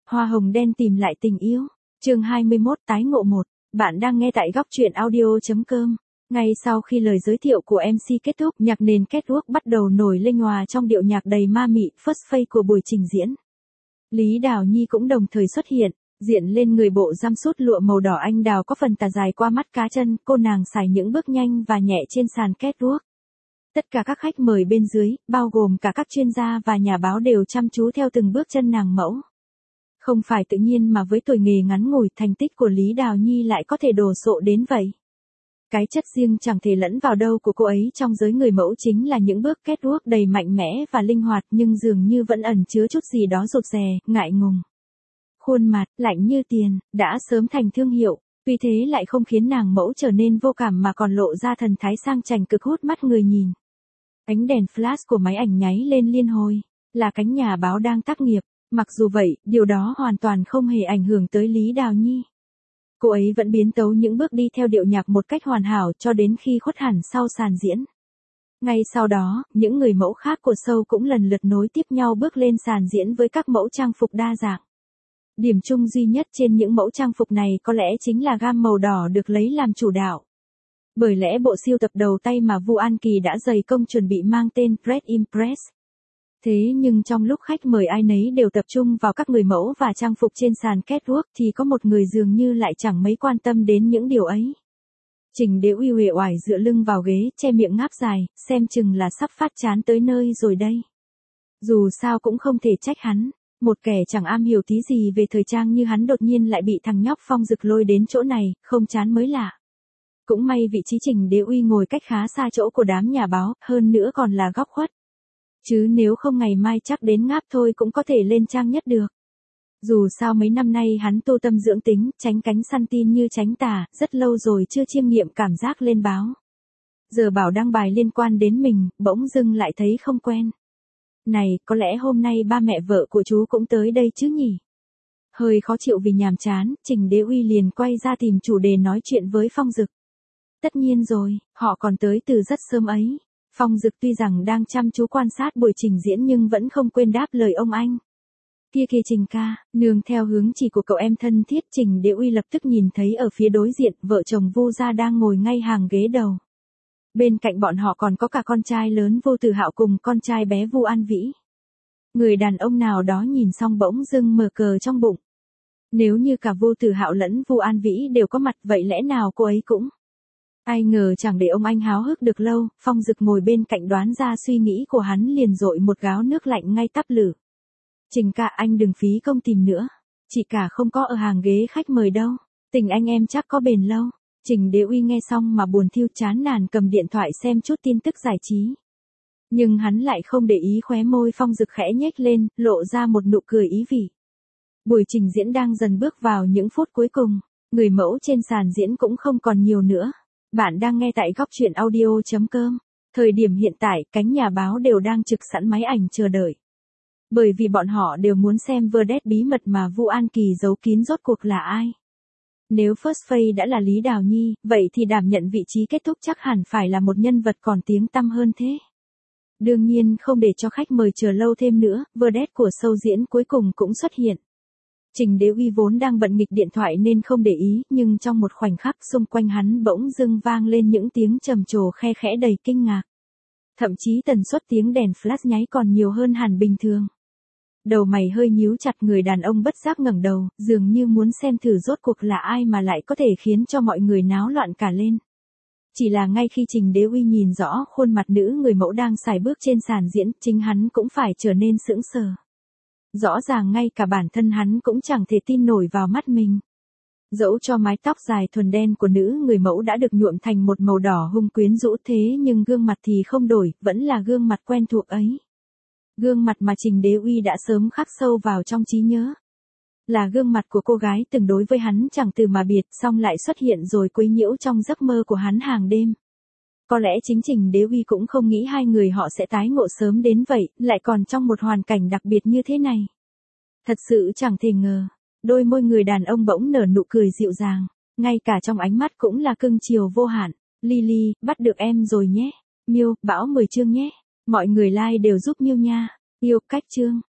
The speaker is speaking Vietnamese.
Hoa hồng đen tìm lại tình yêu. Chương 21 tái ngộ 1. Bạn đang nghe tại góc truyện audio.com. Ngay sau khi lời giới thiệu của MC kết thúc, nhạc nền Catwalk bắt đầu nổi lên hòa trong điệu nhạc đầy ma mị first phase của buổi trình diễn. Lý Đào Nhi cũng đồng thời xuất hiện, diện lên người bộ jumpsuit lụa màu đỏ anh đào có phần tà dài qua mắt cá chân, cô nàng xài những bước nhanh và nhẹ trên sàn Catwalk. Tất cả các khách mời bên dưới, bao gồm cả các chuyên gia và nhà báo đều chăm chú theo từng bước chân nàng mẫu. Không phải tự nhiên mà với tuổi nghề ngắn ngủi, thành tích của Lý Đào Nhi lại có thể đồ sộ đến vậy. Cái chất riêng chẳng thể lẫn vào đâu của cô ấy trong giới người mẫu chính là những bước catwalk đầy mạnh mẽ và linh hoạt, nhưng dường như vẫn ẩn chứa chút gì đó rụt rè, ngại ngùng. Khuôn mặt lạnh như tiền, đã sớm thành thương hiệu, tuy thế lại không khiến nàng mẫu trở nên vô cảm mà còn lộ ra thần thái sang chảnh cực hút mắt người nhìn. Ánh đèn flash của máy ảnh nháy lên liên hồi, là cánh nhà báo đang tác nghiệp. Mặc dù vậy, điều đó hoàn toàn không hề ảnh hưởng tới Lý Đào Nhi. Cô ấy vẫn biến tấu những bước đi theo điệu nhạc một cách hoàn hảo cho đến khi khuất hẳn sau sàn diễn. Ngay sau đó, những người mẫu khác của show cũng lần lượt nối tiếp nhau bước lên sàn diễn với các mẫu trang phục đa dạng. Điểm chung duy nhất trên những mẫu trang phục này có lẽ chính là gam màu đỏ được lấy làm chủ đạo. Bởi lẽ bộ sưu tập đầu tay mà Vu An Kỳ đã dày công chuẩn bị mang tên Red Impress. Thế nhưng trong lúc khách mời ai nấy đều tập trung vào các người mẫu và trang phục trên sàn catwalk thì có một người dường như lại chẳng mấy quan tâm đến những điều ấy. Trình Đế Uy uể oải dựa lưng vào ghế, che miệng ngáp dài, xem chừng là sắp phát chán tới nơi rồi đây. Dù sao cũng không thể trách hắn, một kẻ chẳng am hiểu tí gì về thời trang như hắn đột nhiên lại bị thằng nhóc Phong Dực lôi đến chỗ này, không chán mới lạ. Cũng may vị trí Trình Đế Uy ngồi cách khá xa chỗ của đám nhà báo, hơn nữa còn là góc khuất. Chứ nếu không ngày mai chắc đến ngáp thôi cũng có thể lên trang nhất được. Dù sao mấy năm nay hắn tu tâm dưỡng tính, tránh cánh săn tin như tránh tà, rất lâu rồi chưa chiêm nghiệm cảm giác lên báo. Giờ bảo đăng bài liên quan đến mình, bỗng dưng lại thấy không quen. Này, có lẽ hôm nay ba mẹ vợ của chú cũng tới đây chứ nhỉ? Hơi khó chịu vì nhàm chán, Trình Đế Uy liền quay ra tìm chủ đề nói chuyện với Phong Dực. Tất nhiên rồi, họ còn tới từ rất sớm ấy. Phong Dực tuy rằng đang chăm chú quan sát buổi trình diễn nhưng vẫn không quên đáp lời ông anh. Kia kìa Trình ca, nương theo hướng chỉ của cậu em thân thiết, Trình Đế Uy lập tức nhìn thấy ở phía đối diện, vợ chồng Vu gia đang ngồi ngay hàng ghế đầu. Bên cạnh bọn họ còn có cả con trai lớn Vu Tử Hạo cùng con trai bé Vu An Vĩ. Người đàn ông nào đó nhìn xong bỗng dưng mở cờ trong bụng. Nếu như cả Vu Tử Hạo lẫn Vu An Vĩ đều có mặt vậy lẽ nào cô ấy cũng... Ai ngờ chẳng để ông anh háo hức được lâu, Phong Dực ngồi bên cạnh đoán ra suy nghĩ của hắn liền dội một gáo nước lạnh ngay tắp lử. Trình ca, anh đừng phí công tìm nữa. Chị cả không có ở hàng ghế khách mời đâu. Tình anh em chắc có bền lâu. Trình Đế Uy nghe xong mà buồn thiu chán nản cầm điện thoại xem chút tin tức giải trí. Nhưng hắn lại không để ý khóe môi Phong Dực khẽ nhếch lên, lộ ra một nụ cười ý vị. Buổi trình diễn đang dần bước vào những phút cuối cùng. Người mẫu trên sàn diễn cũng không còn nhiều nữa. Bạn đang nghe tại góc truyện audio.com. Thời điểm hiện tại, cánh nhà báo đều đang trực sẵn máy ảnh chờ đợi. Bởi vì bọn họ đều muốn xem vedette bí mật mà Vu An Kỳ giấu kín rốt cuộc là ai. Nếu first phase đã là Lý Đào Nhi, vậy thì đảm nhận vị trí kết thúc chắc hẳn phải là một nhân vật còn tiếng tăm hơn thế. Đương nhiên không để cho khách mời chờ lâu thêm nữa, vedette của show diễn cuối cùng cũng xuất hiện. Trình Đế Uy vốn đang bận nghịch điện thoại nên không để ý, nhưng trong một khoảnh khắc xung quanh hắn bỗng dưng vang lên những tiếng trầm trồ khe khẽ đầy kinh ngạc. Thậm chí tần suất tiếng đèn flash nháy còn nhiều hơn hẳn bình thường. Đầu mày hơi nhíu chặt, người đàn ông bất giác ngẩng đầu, dường như muốn xem thử rốt cuộc là ai mà lại có thể khiến cho mọi người náo loạn cả lên. Chỉ là ngay khi Trình Đế Uy nhìn rõ khuôn mặt nữ người mẫu đang sải bước trên sàn diễn, chính hắn cũng phải trở nên sững sờ. Rõ ràng ngay cả bản thân hắn cũng chẳng thể tin nổi vào mắt mình. Dẫu cho mái tóc dài thuần đen của nữ người mẫu đã được nhuộm thành một màu đỏ hung quyến rũ thế nhưng gương mặt thì không đổi, vẫn là gương mặt quen thuộc ấy. Gương mặt mà Trình Đế Uy đã sớm khắc sâu vào trong trí nhớ. Là gương mặt của cô gái từng đối với hắn chẳng từ mà biệt, xong lại xuất hiện rồi quấy nhiễu trong giấc mơ của hắn hàng đêm. Có lẽ chính Trình Đế Uy cũng không nghĩ hai người họ sẽ tái ngộ sớm đến vậy, lại còn trong một hoàn cảnh đặc biệt như thế này. Thật sự chẳng thể ngờ, đôi môi người đàn ông bỗng nở nụ cười dịu dàng, ngay cả trong ánh mắt cũng là cưng chiều vô hạn. Lily, bắt được em rồi nhé. Miêu, bão 10 chương nhé. Mọi người like đều giúp Miêu nha. Yêu cách chương.